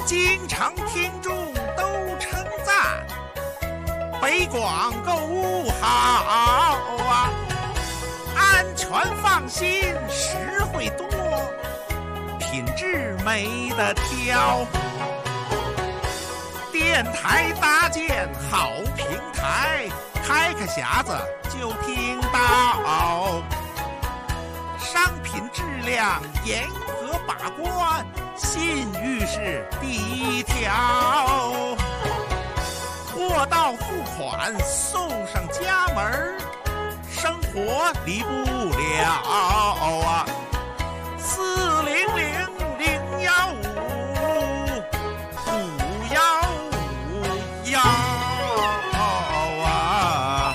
经常听众都称赞，北广购物好啊，安全放心，实惠多，品质没得挑。电台搭建好平台，开个匣子就听到，商品质量严格把关，信誉是第一条。货到付款送上家门，生活离不了啊。400-015-515啊。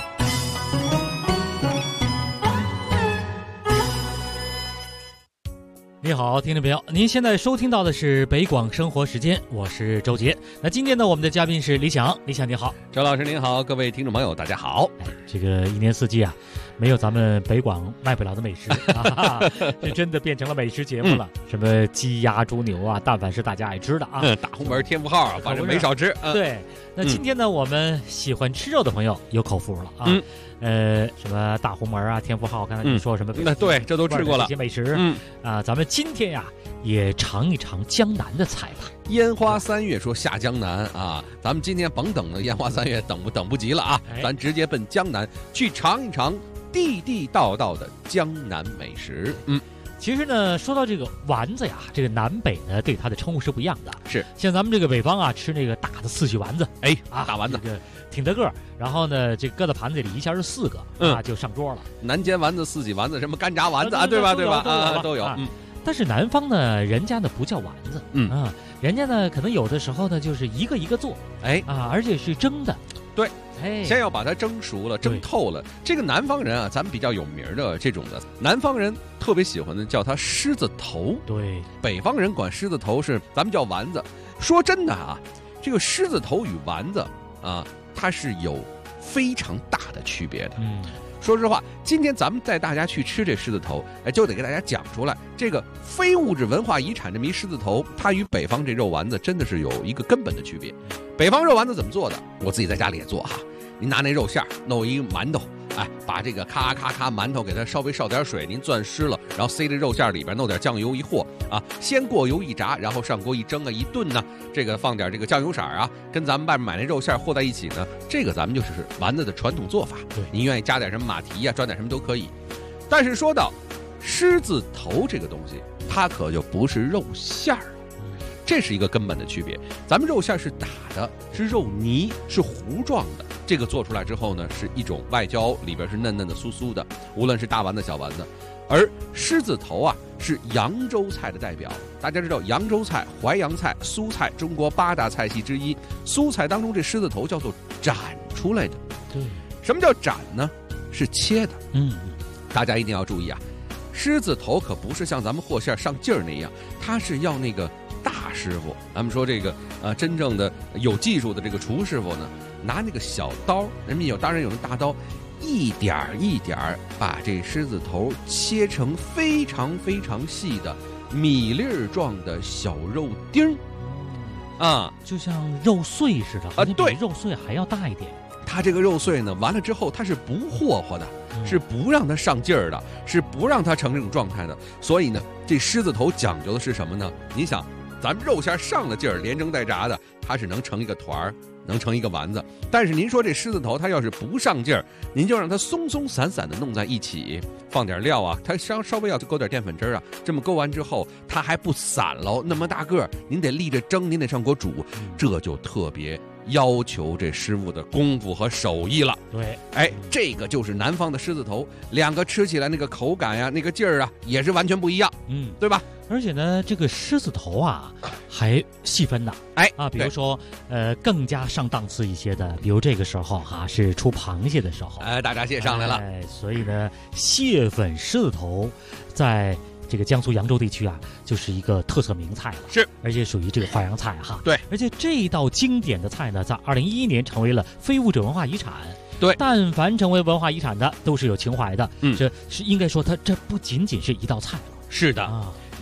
你好，听众朋友，您现在收听到的是北广生活时间，我是周杰。那今天呢，我们的嘉宾是李想，李想你好。 周老师您好，各位听众朋友大家好。 这个一年四季啊，没有咱们北广卖不了的美食啊，这真的变成了美食节目了。什么鸡鸭猪牛啊，但凡是大家爱吃的啊， 大红门天福号啊，反正没少吃。 对，那今天呢，我们喜欢吃肉的朋友有口福了啊。什么大红门啊，天福号，刚才你说什么？ 那对，这都吃过了。 这些美食，咱们今天呀，也尝一尝江南的菜吧。 烟花三月说下江南啊，咱们今天甭等了，烟花三月等不及了啊，咱直接奔江南去尝一尝地地道道的江南美食。 其实呢，说到这个丸子呀，这个南北呢对它的称呼是不一样的。 是， 像咱们这个北方啊，吃那个大的四喜丸子， 大丸子， 这个挺大个儿，然后呢，这搁到盘子里一下是4个，就上桌了。 南煎丸子、四喜丸子，什么干炸丸子啊，对吧？都有。 但是南方呢，人家呢不叫丸子，人家呢可能有的时候呢就是一个一个做，而且是蒸的。 对。先要把它蒸熟了，蒸透了。这个南方人啊，咱们比较有名的这种的，南方人特别喜欢的叫它狮子头。 对， 北方人管狮子头是咱们叫丸子。说真的啊，这个狮子头与丸子啊，它是有非常大的区别的。说实话，今天咱们带大家去吃这狮子头，就得给大家讲出来，这个非物质文化遗产这么一狮子头，它与北方这肉丸子真的是有一个根本的区别。北方肉丸子怎么做的？我自己在家里也做哈。您拿那肉馅弄一馒头，把这个咔馒头给它稍微烧点水，您攥湿了，然后塞这肉馅里边，弄点酱油一和啊，先过油一炸，然后上锅一蒸啊一炖呢，这个放点这个酱油色啊，跟咱们外面买那肉馅和在一起呢，这个咱们就是丸子的传统做法。 对， 您愿意加点什么马蹄呀，装点什么都可以。但是说到狮子头这个东西，它可就不是肉馅儿。这是一个根本的区别，咱们肉馅是打的，是肉泥，是糊状的。这个做出来之后呢，是一种外焦，里边是嫩嫩的、酥酥的，无论是大丸子、小丸子。而狮子头啊，是扬州菜的代表。大家知道，扬州菜、淮扬菜、苏菜，中国8大菜系之一。苏菜当中，这狮子头叫做斩出来的。 对， 什么叫斩呢？是切的。大家一定要注意啊，狮子头可不是像咱们和馅上劲儿那样，它是要那个大师傅，咱们说这个真正的有技术的这个厨师傅呢，拿那个小刀，人家当然有那大刀，一点一点把这狮子头切成非常非常细的米粒状的小肉丁儿， 就像肉碎似的， 对， 比肉碎还要大一点。 它这个肉碎呢，完了之后它是不霍霍的，是不让它上劲儿的，是不让它成这种状态的。所以呢，这狮子头讲究的是什么呢？你想，咱们肉馅上了劲儿，连蒸带炸的，它是能成一个团儿，能成一个丸子。但是您说这狮子头它要是不上劲儿，您就让它松松散散的弄在一起，放点料啊，它稍微要勾点淀粉汁啊，这么勾完之后，它还不散喽，那么大个儿，您得立着蒸，您得上锅煮，这就特别要求这师傅的功夫和手艺了。 对， 这个就是南方的狮子头，两个吃起来那个口感呀，那个劲儿啊，也是完全不一样，对吧？ 而且呢，这个狮子头啊，还细分呢，比如说，更加上档次一些的，比如这个时候是出螃蟹的时候， 大闸蟹上来了， 所以呢，蟹粉狮子头在这个江苏扬州地区啊，就是一个特色名菜了， 是， 而且属于这个淮扬菜哈。 对， 而且这一道经典的菜呢，在2011年成为了非物质文化遗产。 对， 但凡成为文化遗产的，都是有情怀的。 这是应该说，它这不仅仅是一道菜了。 是的你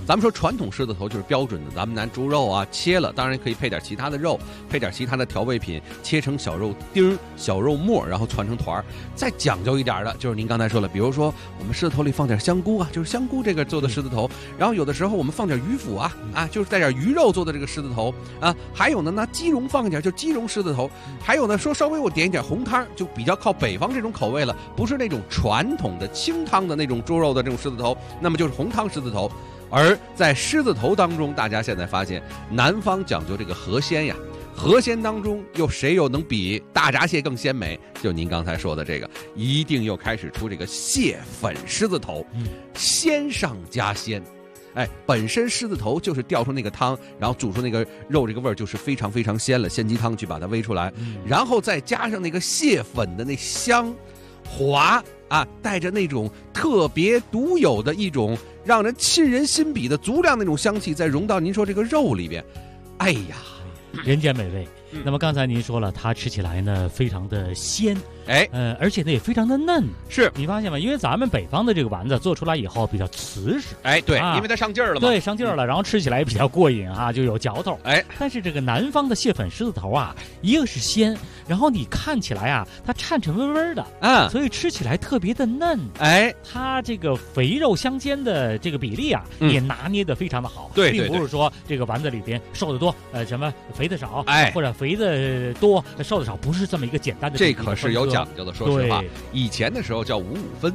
咱们说传统狮子头就是标准的，咱们拿猪肉啊切了，当然可以配点其他的肉，配点其他的调味品，切成小肉丁、小肉末，然后串成团儿。再讲究一点的，就是您刚才说了，比如说我们狮子头里放点香菇啊，就是香菇这个做的狮子头，然后有的时候我们放点鱼腐啊，就是带点鱼肉做的这个狮子头啊，还有呢拿鸡茸放一点，就鸡茸狮子头，还有呢说稍微我点一点红汤，就比较靠北方这种口味了，不是那种传统的清汤的那种猪肉的这种狮子头，那么就是红汤狮子头。而在狮子头当中，大家现在发现南方讲究这个河鲜呀，河鲜当中谁又能比大闸蟹更鲜美？就您刚才说的这个，一定又开始出这个蟹粉狮子头，鲜上加鲜。本身狮子头就是调出那个汤，然后煮出那个肉，这个味儿就是非常非常鲜了，鲜鸡汤去把它煨出来，然后再加上那个蟹粉的那香滑啊，带着那种特别独有的一种让人沁人心鼻的足量那种香气，再融到您说这个肉里边，哎呀， 人间美味。那么刚才您说了，它吃起来呢非常的鲜，而且呢也非常的嫩。 是你发现吗？因为咱们北方的这个丸子做出来以后比较瓷实， 对，因为它上劲儿了嘛， 对，上劲儿了，然后吃起来也比较过瘾啊，就有嚼头。但是这个南方的蟹粉狮子头啊，一个是鲜，然后你看起来啊，它颤颤巍巍的，所以吃起来特别的嫩。它这个肥肉相间的这个比例啊，也拿捏得非常的好。 对， 并不是说这个丸子里边瘦的多，什么肥的少，或者肥的多瘦的少，不是这么一个简单的。 这可是有讲究的，说实话，以前的时候叫5-5分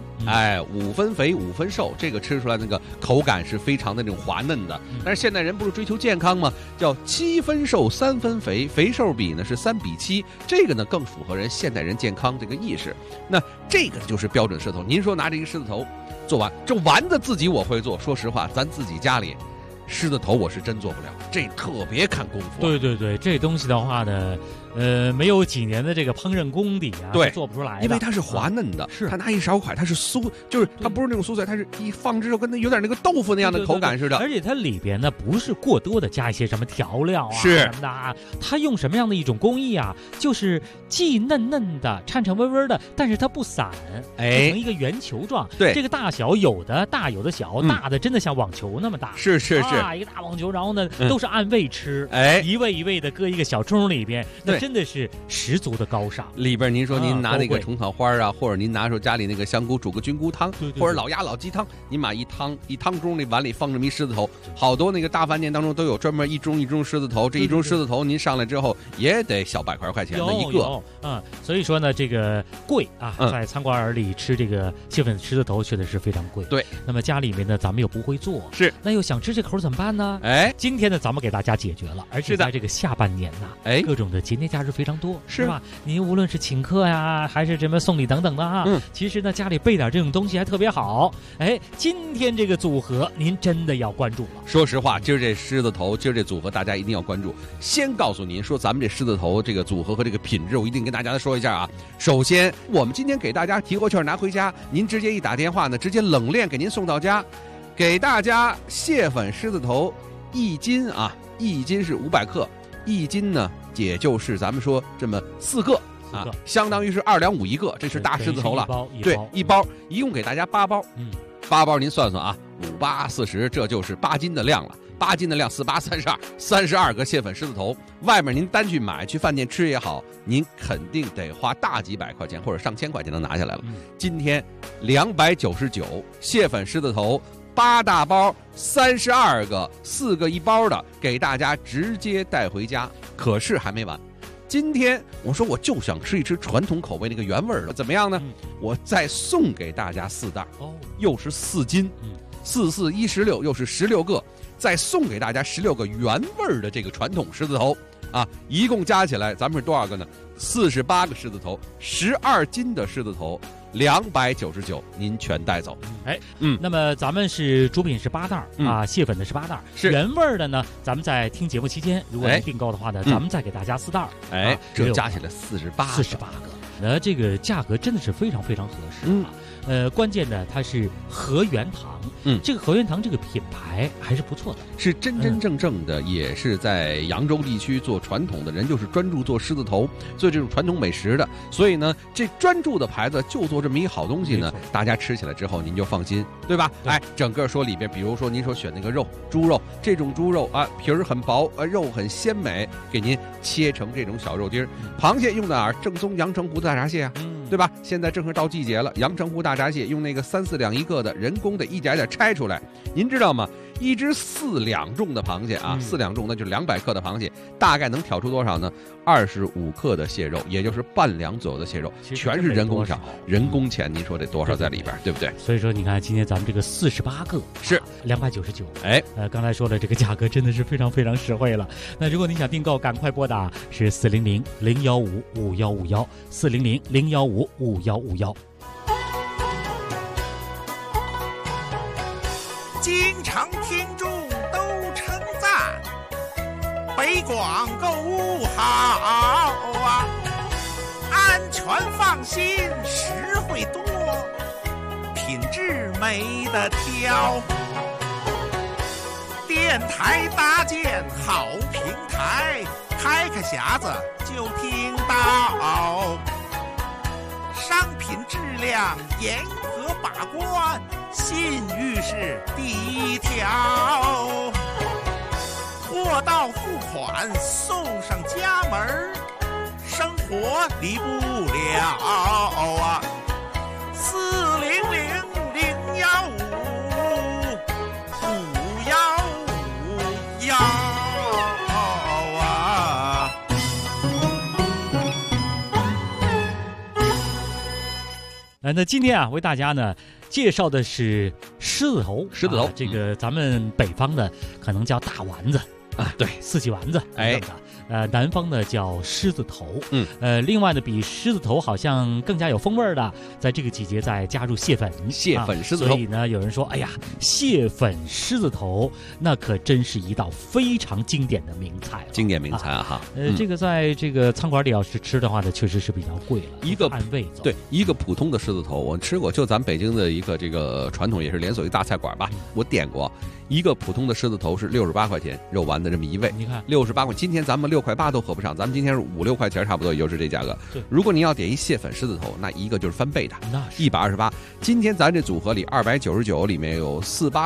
，5分肥5分瘦，这个吃出来那个口感是非常的那种滑嫩的。但是现代人不是追求健康吗？叫7分瘦3分肥，肥瘦比呢是3比7，这个呢更符合人现代人健康这个意识。那这个就是标准狮子头。您说拿这个狮子头做完，这丸子自己我会做，说实话，咱自己家里狮子头我是真做不了，这特别看功夫。 对，这东西的话呢，没有几年的这个烹饪功底啊， 对， 做不出来的。 因为它是滑嫩的， 是它拿一勺块，它是酥，就是它不是那种酥脆，它是一放之后跟它有点那个豆腐那样的口感似的。 而且它里边呢不是过多的加一些什么调料啊是什么的啊，它用什么样的一种工艺啊，就是既嫩嫩的、颤颤巍巍的，但是它不散，成一个圆球状。 对， 这个大小有的大有的小，大的真的像网球那么大。 是， 一个大网球，然后呢都是按位吃，一位一位的搁一个小盅里边，那真的是十足的高尚。 里边您说您拿那个虫草花啊，或者您拿出家里那个香菇煮个菌菇汤，或者老鸭老鸡汤，您把一汤盅那碗里放这么一狮子头，好多那个大饭店当中都有专门一盅狮子头，这一盅狮子头您上来之后也得小100块钱的一个。 所以说呢这个贵啊，在餐馆里吃这个蟹粉狮子头确实是非常贵。 对， 那么家里面呢咱们又不会做， 是， 那又想吃这口怎么办呢？今天呢咱们给大家解决了，而且在这个下半年呐，各种的节假日非常多，是吧？您无论是请客呀，还是什么送礼等等的啊，其实呢家里备点这种东西还特别好。今天这个组合您真的要关注了。 说实话，今儿这狮子头，今儿这组合大家一定要关注。先告诉您说，咱们这狮子头这个组合和这个品质，我一定跟大家说一下啊。首先，我们今天给大家提货券拿回家，您直接一打电话呢，直接冷链给您送到家。给大家蟹粉狮子头1斤啊，1斤是500克，1斤呢也就是咱们说这么4个啊，相当于是2两5一个，这是大狮子头了。对，一包，一共给大家8包。8包您算算啊，5、8、40，这就是8斤的量了。8斤的量，4、8、32个蟹粉狮子头。外面您单去买，去饭店吃也好，您肯定得花大几百块钱或者上千块钱能拿下来了。今天299蟹粉狮子头。8大包，32个，4个1包的，给大家直接带回家。可是还没完，今天我说我就想吃一吃传统口味那个原味的，怎么样呢？我再送给大家4袋，又是4斤，4、4、16，又是16个，再送给大家16个原味的这个传统狮子头啊！一共加起来，咱们是多少个呢？48个狮子头，12斤的狮子头。299，您全带走。 那么咱们是主品是8袋啊，蟹粉的是8袋， 是原味的呢。咱们在听节目期间，如果您订购的话呢，咱们再给大家4袋。 这加起来48 个，那这个价格真的是非常非常合适啊。关键呢，它是和原糖。 这个和源堂这个品牌还是不错的， 是真真正正的，也是在扬州地区做传统的人，就是专注做狮子头，做这种传统美食的。所以呢，这专注的牌子就做这么一好东西呢，大家吃起来之后您就放心，对吧？哎，整个说里边，比如说您说选那个肉，猪肉，这种猪肉啊，皮儿很薄，肉很鲜美，给您切成这种小肉丁。螃蟹用的哪儿？正宗阳澄湖大闸蟹啊，对吧？现在正是到季节了，阳澄湖大闸蟹用那个3、4两一个的人工的一点点拆出来，您知道吗？一只4两重的螃蟹啊，4两重那就是200克的螃蟹，大概能挑出多少呢？25克的蟹肉，也就是半两左右的蟹肉，全是人工炒，人工钱，您说得多少在里边，对不对？ 所以说，你看今天咱们这个48个是 299， 哎， 刚才说的这个价格真的是非常非常实惠了。那如果你想订购，赶快拨打是400-015-5151，400-015-5151。 经常听众都称赞北广购物好啊，安全放心，实惠多，品质没得挑。电台搭建好平台，开个匣子就听到，商品质量严格把关，信誉是第一条，货到付款送上家门，生活离不了啊！400-015-5151啊！ 那今天啊，为大家呢介绍的是狮子头。狮子头，这个咱们北方的可能叫大丸子啊，对，四季丸子，哎，南方的叫狮子头，另外呢，比狮子头好像更加有风味的，在这个季节再加入蟹粉， 蟹粉狮子头， 所以呢，有人说，哎呀，蟹粉狮子头那可真是一道非常经典的名菜， 经典名菜啊哈。 这个在这个餐馆里要是吃的话呢，确实是比较贵了， 一个按位走。 对，一个普通的狮子头，我吃过，就咱北京的一个这个传统也是连锁一大菜馆吧，我点过。一个普通的狮子头是68块钱，肉丸子这么一位， 你看 68块，今天咱们6块8都合不上，咱们今天是5、6块钱，差不多也就是这价格。 对， 如果你要点一蟹粉狮子头，那一个就是翻倍的，128。今天咱这组合里299里面有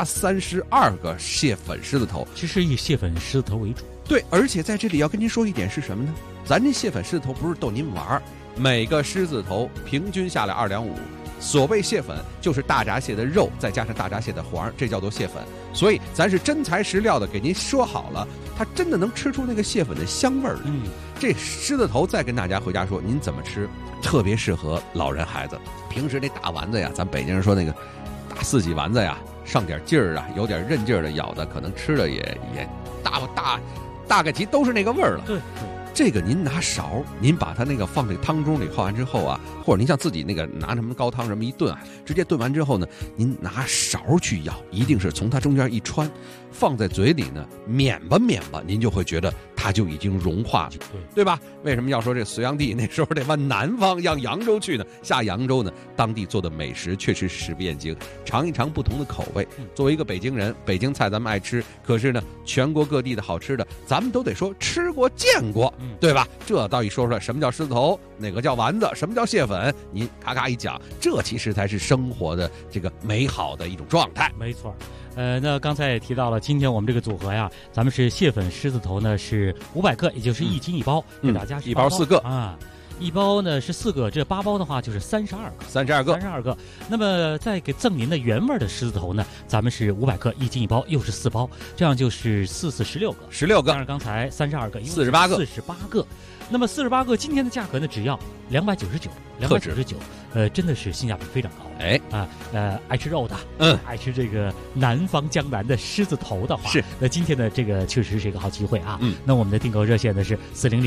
4832个蟹粉狮子头， 其实以蟹粉狮子头为主。 对，而且在这里要跟您说一点是什么呢？咱这蟹粉狮子头不是逗您玩，每个狮子头平均下来2两5。所谓蟹粉就是大闸蟹的肉再加上大闸蟹的黄，这叫做蟹粉。所以咱是真材实料的给您说好了，它真的能吃出那个蟹粉的香味儿来。这狮子头再跟大家回家说您怎么吃，特别适合老人孩子。平时那大丸子呀，咱北京人说那个大4季丸子呀，上点劲儿啊，有点韧劲儿的，咬的可能吃的也大概其都是那个味儿了。 对。 这个您拿勺，您把它那个放这汤盅里泡完之后啊，或者您像自己那个拿什么高汤什么一炖啊，直接炖完之后呢，您拿勺去舀，一定是从它中间一穿，放在嘴里呢，抿吧，您就会觉得它就已经融化了，对吧？为什么要说这隋炀帝那时候得往南方，让扬州去呢？下扬州呢，当地做的美食确实食不厌精，尝一尝不同的口味。作为一个北京人，北京菜咱们爱吃，可是呢，全国各地的好吃的，咱们都得说吃过见过。对吧？这到底说出来什么叫狮子头，哪个叫丸子，什么叫蟹粉，您咔咔一讲，这其实才是生活的这个美好的一种状态。 没错。那刚才也提到了，今天我们这个组合呀，咱们是蟹粉狮子头呢是500克，也就是1斤1包，给大家是 1包4个啊。一包呢是4个，这8包的话就是32个。那么再给赠您的原味的狮子头呢，咱们是500克1斤1包，又是4包，这样就是4、4、16个。当然刚才32个 ，48 个。那么48个今天的价格呢，只要299，真的是性价比非常高。 哎爱吃肉的，爱吃这个南方江南的狮子头的话， 是那今天的这个确实是一个好机会啊。那我们的订购热线呢是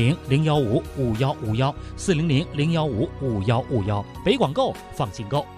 400-015-5151，400-015-5151，北广购放心购。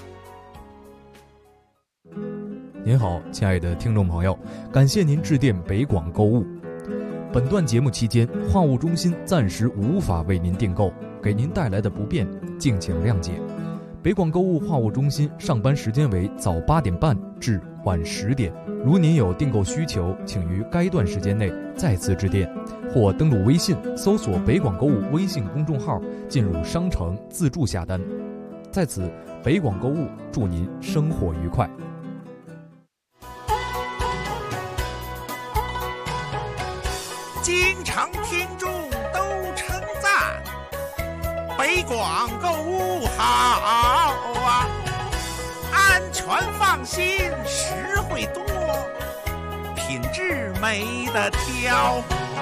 您好，亲爱的听众朋友，感谢您致电北广购物。本段节目期间，话务中心暂时无法为您订购，给您带来的不便，敬请谅解。 北广购物话务中心上班时间为早8点半至晚10点。如您有订购需求，请于该段时间内再次致电，或登录微信搜索北广购物微信公众号，进入商城自助下单。在此，北广购物祝您生活愉快。 京城听众都称赞，北广购物好啊，安全放心，实惠多，品质没得挑。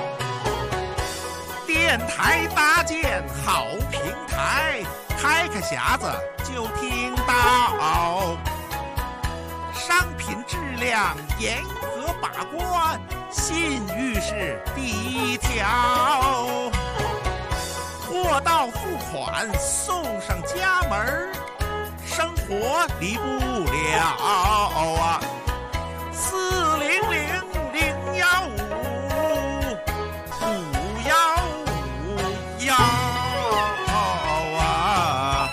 电台搭建好平台，开个匣子就听到，商品质量严格把关，信誉是第一条。货到付款送上家门，生活离不了啊！400-015-515啊！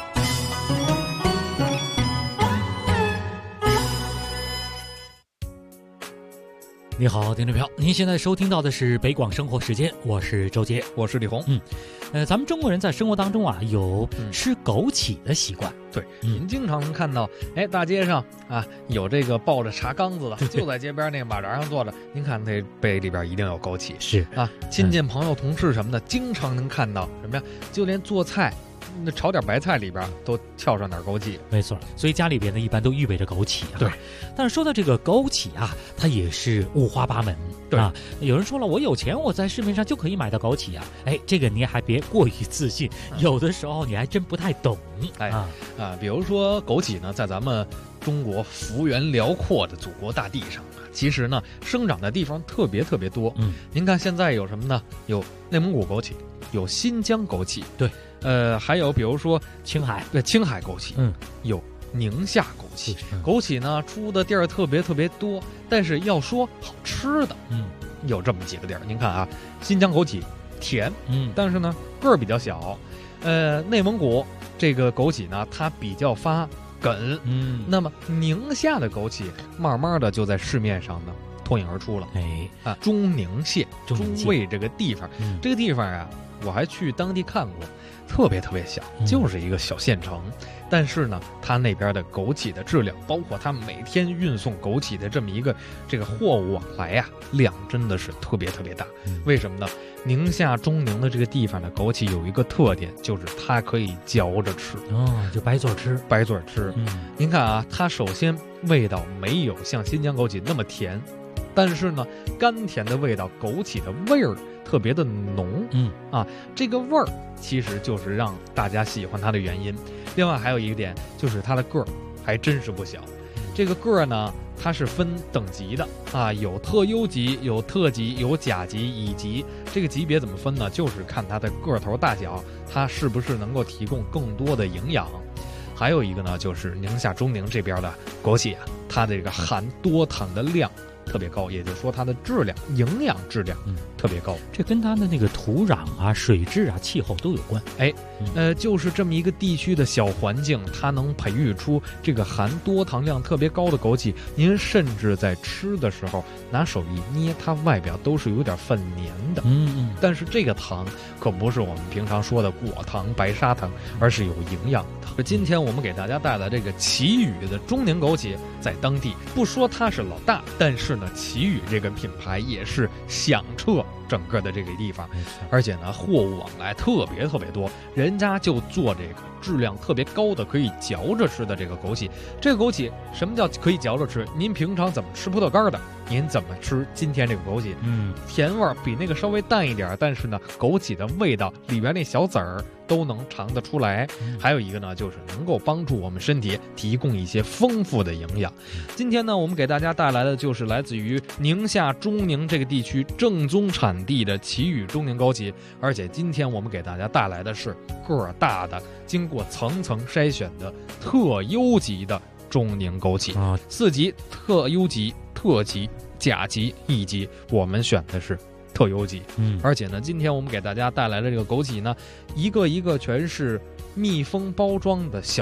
你好，听众朋友，您现在收听到的是北广生活时间，我是周杰， 我是李红。 咱们中国人在生活当中啊，有吃枸杞的习惯。 对，您经常能看到，大街上啊有这个抱着茶缸子的，就在街边那个马扎上坐着。您看那杯里边一定有枸杞， 是啊，亲戚朋友同事什么的，经常能看到什么呀？就连做菜。那炒点白菜里边都翘上点枸杞， 没错。所以家里边呢，一般都预备着枸杞啊。 对。 但是说到这个枸杞啊，它也是五花八门。 对啊，有人说了，我有钱，我在市面上就可以买到枸杞啊。这个你还别过于自信，有的时候你还真不太懂。 比如说枸杞呢，在咱们中国幅员辽阔的祖国大地上啊，其实呢生长的地方特别多。您看现在有什么呢？有内蒙古枸杞，有新疆枸杞， 对。 还有比如说青海枸杞，有宁夏枸杞。枸杞呢出的地儿特别多，但是要说好吃的，有这么几个地儿。您看啊，新疆枸杞甜，但是呢个儿比较小。内蒙古这个枸杞呢，它比较发梗，那么宁夏的枸杞慢慢的就在市面上呢脱颖而出了。中宁县中卫这个地方，这个地方啊，我还去当地看过。特别小，就是一个小县城，但是呢，它那边的枸杞的质量，包括它每天运送枸杞的这么一个这个货物往来呀，量真的是特别大。为什么呢？宁夏中宁的这个地方的枸杞有一个特点，就是它可以嚼着吃， 就白嘴吃。 您看啊，它首先味道没有像新疆枸杞那么甜，但是呢，甘甜的味道，枸杞的味儿特别的浓，这个味儿其实就是让大家喜欢它的原因。另外还有一个点，就是它的个儿还真是不小。这个个儿呢，它是分等级的啊，有特优级、有特级、有甲级、乙级。这个级别怎么分呢？就是看它的个头大小，它是不是能够提供更多的营养。还有一个呢，就是宁夏中宁这边的枸杞啊，它的这个含多糖的量特别高，也就是说它的质量、营养质量特别高。 这跟它的那个土壤啊、水质啊、气候都有关。 就是这么一个地区的小环境，它能培育出这个含多糖量特别高的枸杞。您甚至在吃的时候拿手一捏，它外表都是有点泛黏的。但是这个糖可不是我们平常说的果糖、白砂糖，而是有营养的。今天我们给大家带来这个奇宇的中宁枸杞，在当地不说它是老大，但是呢，奇宇这个品牌也是响彻整个的这个地方，而且呢，货物往来特别多，人家就做这个质量特别高的可以嚼着吃的这个枸杞。这个枸杞什么叫可以嚼着吃？您平常怎么吃葡萄干的？您怎么吃今天这个枸杞？甜味儿比那个稍微淡一点，但是呢，枸杞的味道里边那小籽儿都能尝得出来。还有一个呢，就是能够帮助我们身体提供一些丰富的营养。今天呢，我们给大家带来的就是来自于宁夏中宁这个地区正宗产地的奇宇中宁枸杞，而且今天我们给大家带来的是个儿大的、经过层层筛选的特优级的中宁枸杞啊，4级：特优级、特级、甲级、乙级，我们选的是特优级。而且呢，今天我们给大家带来的这个枸杞呢，一个一个全是密封包装的小袋儿，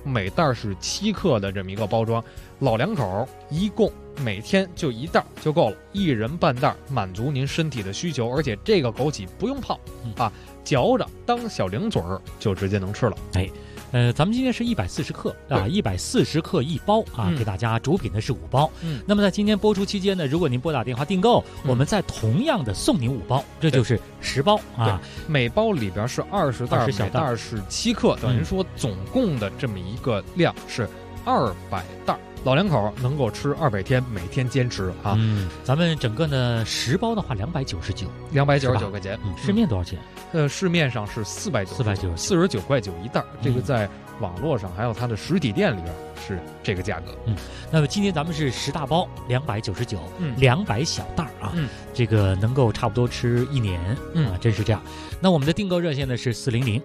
每袋是7克的这么一个包装，老两口一共每天就1袋就够了，1人半袋，满足您身体的需求。而且这个枸杞不用泡啊，嚼着当小零嘴儿就直接能吃了。 咱们今天是140克啊，140克1包啊，给大家主品的是5包。那么在今天播出期间呢，如果您拨打电话订购，我们再同样的送您5包，这就是10包啊。 每包里边是20袋，每袋是7克，等于说总共的这么一个量是200袋。老两口能够吃200天，每天坚持啊。 咱们整个呢10包的话299 块钱。 市面多少钱？ 市面上是449块9一袋，这个在网络上还有它的实体店里边是这个价格。 那么今天咱们是10大包299，200小袋啊，这个能够差不多吃1年啊，真是这样。那我们的订购热线呢是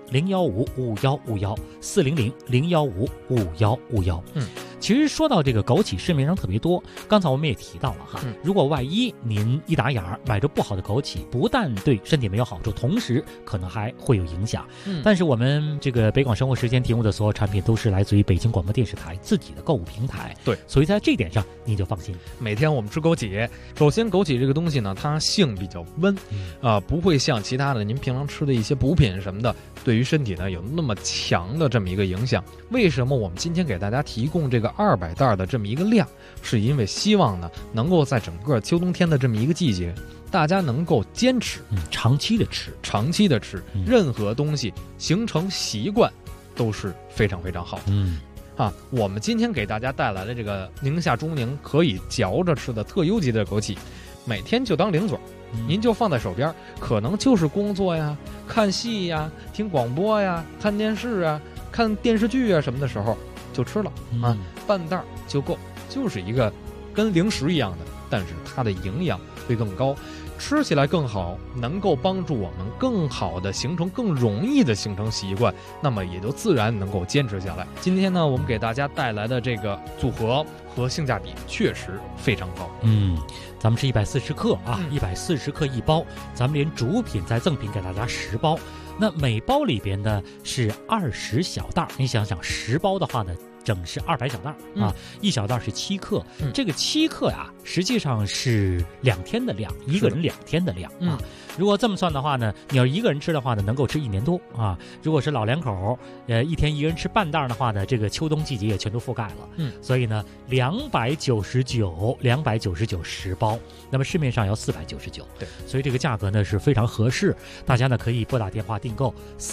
400-015-5151，400-015-5151。其实说到这个枸杞，市面上特别多。刚才我们也提到了哈，如果万一您一打眼儿买着不好的枸杞，不但对身体没有好处，同时可能还会有影响。但是我们这个北广生活时间提供的所有产品都是来自于北京广播电视台自己的购物平台， 对， 所以在这点上您就放心。 每天我们吃枸杞，首先枸杞这个东西呢，它性比较温，不会像其他的您平常吃的一些补品什么的，对于身体呢有那么强的这么一个影响。为什么我们今天给大家提供这个200袋的这么一个量，是因为希望呢能够在整个秋冬天的这么一个季节，大家能够坚持， 长期的吃， 任何东西形成习惯都是非常非常好的。我们今天给大家带来的这个宁夏中宁可以嚼着吃的特优级的枸杞，每天就当零嘴，您就放在手边，可能就是工作呀、看戏呀、听广播呀、看电视啊、看电视剧啊什么的时候就吃了半袋就够，就是一个跟零食一样的，但是它的营养会更高，吃起来更好，能够帮助我们更好的形成，更容易的形成习惯，那么也就自然能够坚持下来。今天呢，我们给大家带来的这个组合和性价比确实非常高。 咱们是140克啊，140克1包，咱们连主品再赠品给大家10包。那每包里边呢是20小袋，你想想10包的话呢，整是200小袋啊，1小袋是7克，这个7克呀，实际上是2天的量，一个人2天的量啊。如果这么算的话呢，你要一个人吃的话呢，能够吃1年多啊。如果是老两口，一天一人吃半袋的话呢，这个秋冬季节也全都覆盖了。所以呢，299 10包，那么市面上要499， 对， 所以这个价格呢是非常合适。大家呢可以拨打电话订购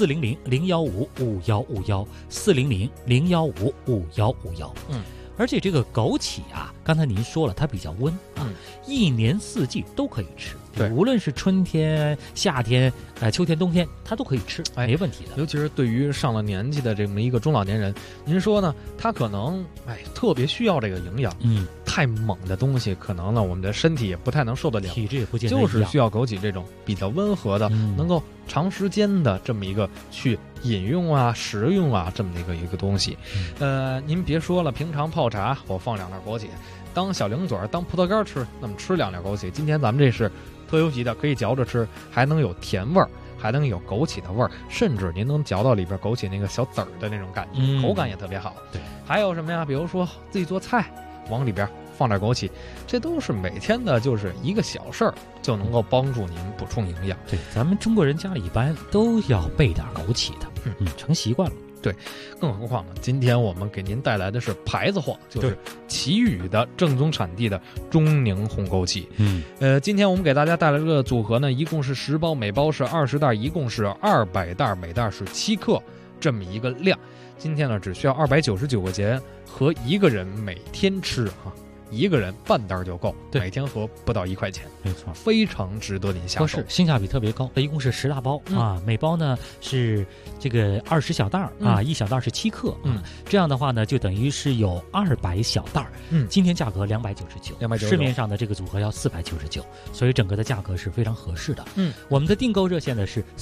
400-015-5151，400-015-5151。而且这个枸杞啊，刚才您说了，它比较温，1年4季都可以吃， 对， 无论是春天、夏天、秋天、冬天，它都可以吃，没问题的。 尤其是对于上了年纪的这么一个中老年人，您说呢？他可能特别需要这个营养，太猛的东西，可能呢我们的身体也不太能受得了， 体质也不见得就是需要枸杞这种比较温和的，能够长时间的这么一个去饮用啊、食用啊这么的一个东西。您别说了，平常泡茶我放2粒枸杞，当小零嘴当葡萄干吃，那么吃2粒枸杞。今天咱们这是特优级的，可以嚼着吃，还能有甜味儿，还能有枸杞的味儿，甚至您能嚼到里边枸杞那个小籽儿的那种感觉，口感也特别好。 对， 还有什么呀？比如说自己做菜，往里边放点枸杞，这都是每天的就是一个小事儿，就能够帮助您补充营养。 对，咱们中国人家里一般都要备点枸杞的，成习惯了。 对，更何况呢，今天我们给您带来的是牌子货，就是祁宇的正宗产地的中宁红枸杞。今天我们给大家带来这个组合呢，一共是10包，每包是20袋，一共是200袋，每袋是7克，这么一个量。今天呢，只需要299块钱，和一个人每天吃一个人半袋就够，每天喝不到1块钱， 没错， 非常值得您下手， 性价比特别高。一共是10大包每包呢是这个20小袋1小袋是7克这样的话呢，就等于是有200小袋今天价格299，市面上的这个组合要499，所以整个的价格是非常合适的。我们的订购热线呢是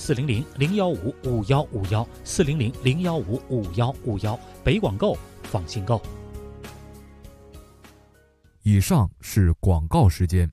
400-015-5151，400-015-5151，北广购，放心购。 以上是广告时间。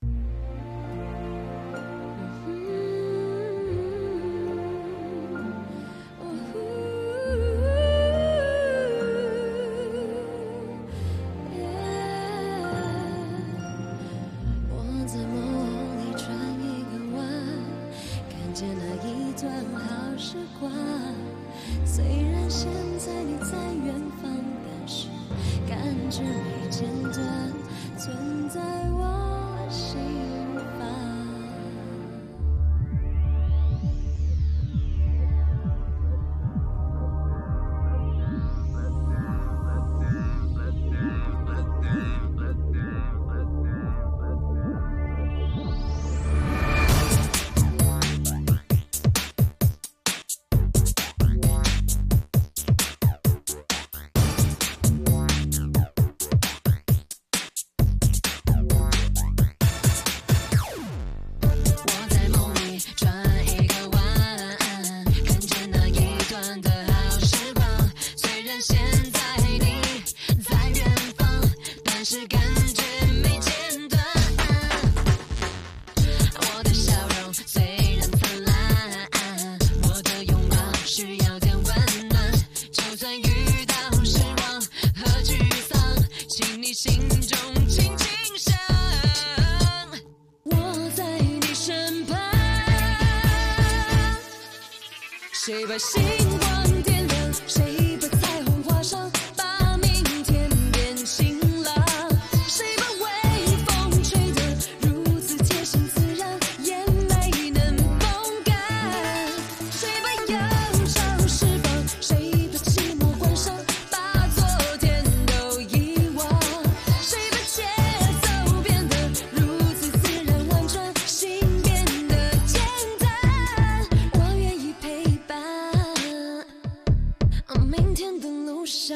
谁把星光点亮，谁把彩虹画上，把明天变晴朗。谁把微风吹得如此贴心自然，眼泪能风干。谁把忧伤释放，谁把寂寞关上，把昨天都遗忘。谁把节奏变得如此自然婉转，心变得简单。我愿意陪伴明天的路上。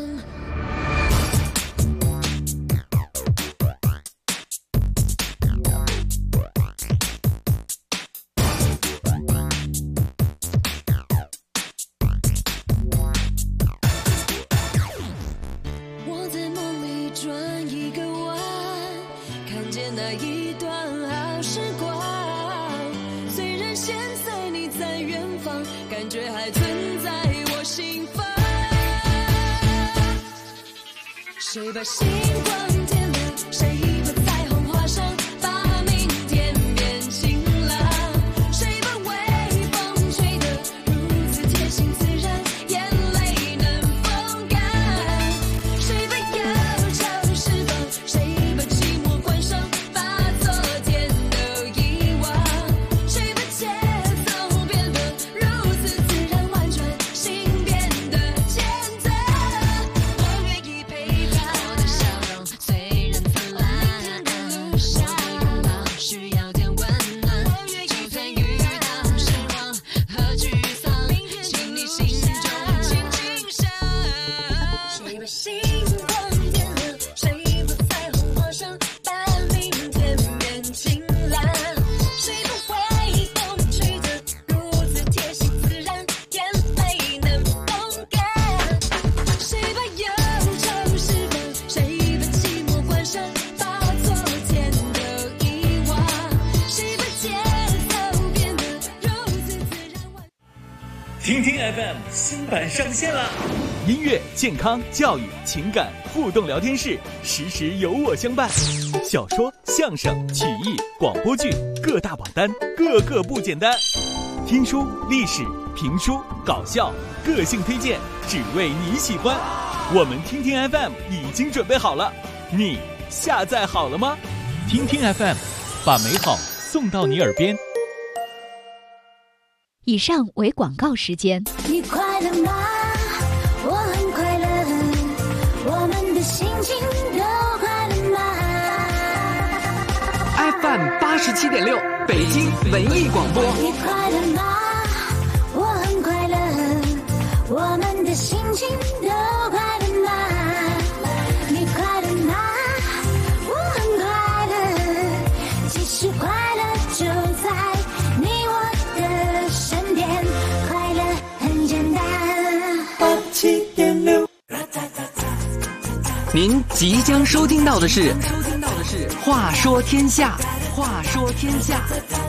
我在梦里转一个弯，看见那一段好时光。虽然现在你在远方，感觉还存在我心房。谁把星光点亮，谁把彩虹画上，把明天变晴朗。谁把微风吹得如此贴心自然，眼泪能风干。谁把忧愁释放，谁把寂寞关上，把昨天都遗忘。谁把节奏变得如此自然婉转，心变得简单。我愿意陪伴我的笑容，虽然灿烂。明天的路上，拥抱需要点温暖。我愿意参与到失望和沮丧，请你心中轻轻想。谁把星光点亮，谁把彩虹画上，把明天变晴朗。谁把微风吹得如此贴心自然，眼泪能风干。谁把忧愁释放，谁把寂寞关上，把昨天都遗忘。谁把节奏变得如此自然婉。 听听 FM 新版上线啦！ 音乐、健康、教育、情感互动聊天室，时时有我相伴。小说、相声、曲艺、广播剧各大榜单，个个不简单。听书、历史、评书、搞笑，个性推荐，只为你喜欢。我们听听 FM 已经准备好了，你下载好了吗？ 听听 FM， 把美好送到你耳边。 以上为广告时间。 你快乐吗？我很快乐，我们的心情都快乐吗？ FM 87.6，北京文艺广播。 你快乐吗？我很快乐，我们的心情都快乐吗？你快乐吗？我很快乐，其实快乐就在你我的身边，快乐很简单。87.6。 您即将收听到的是《话说天下》，话说天下。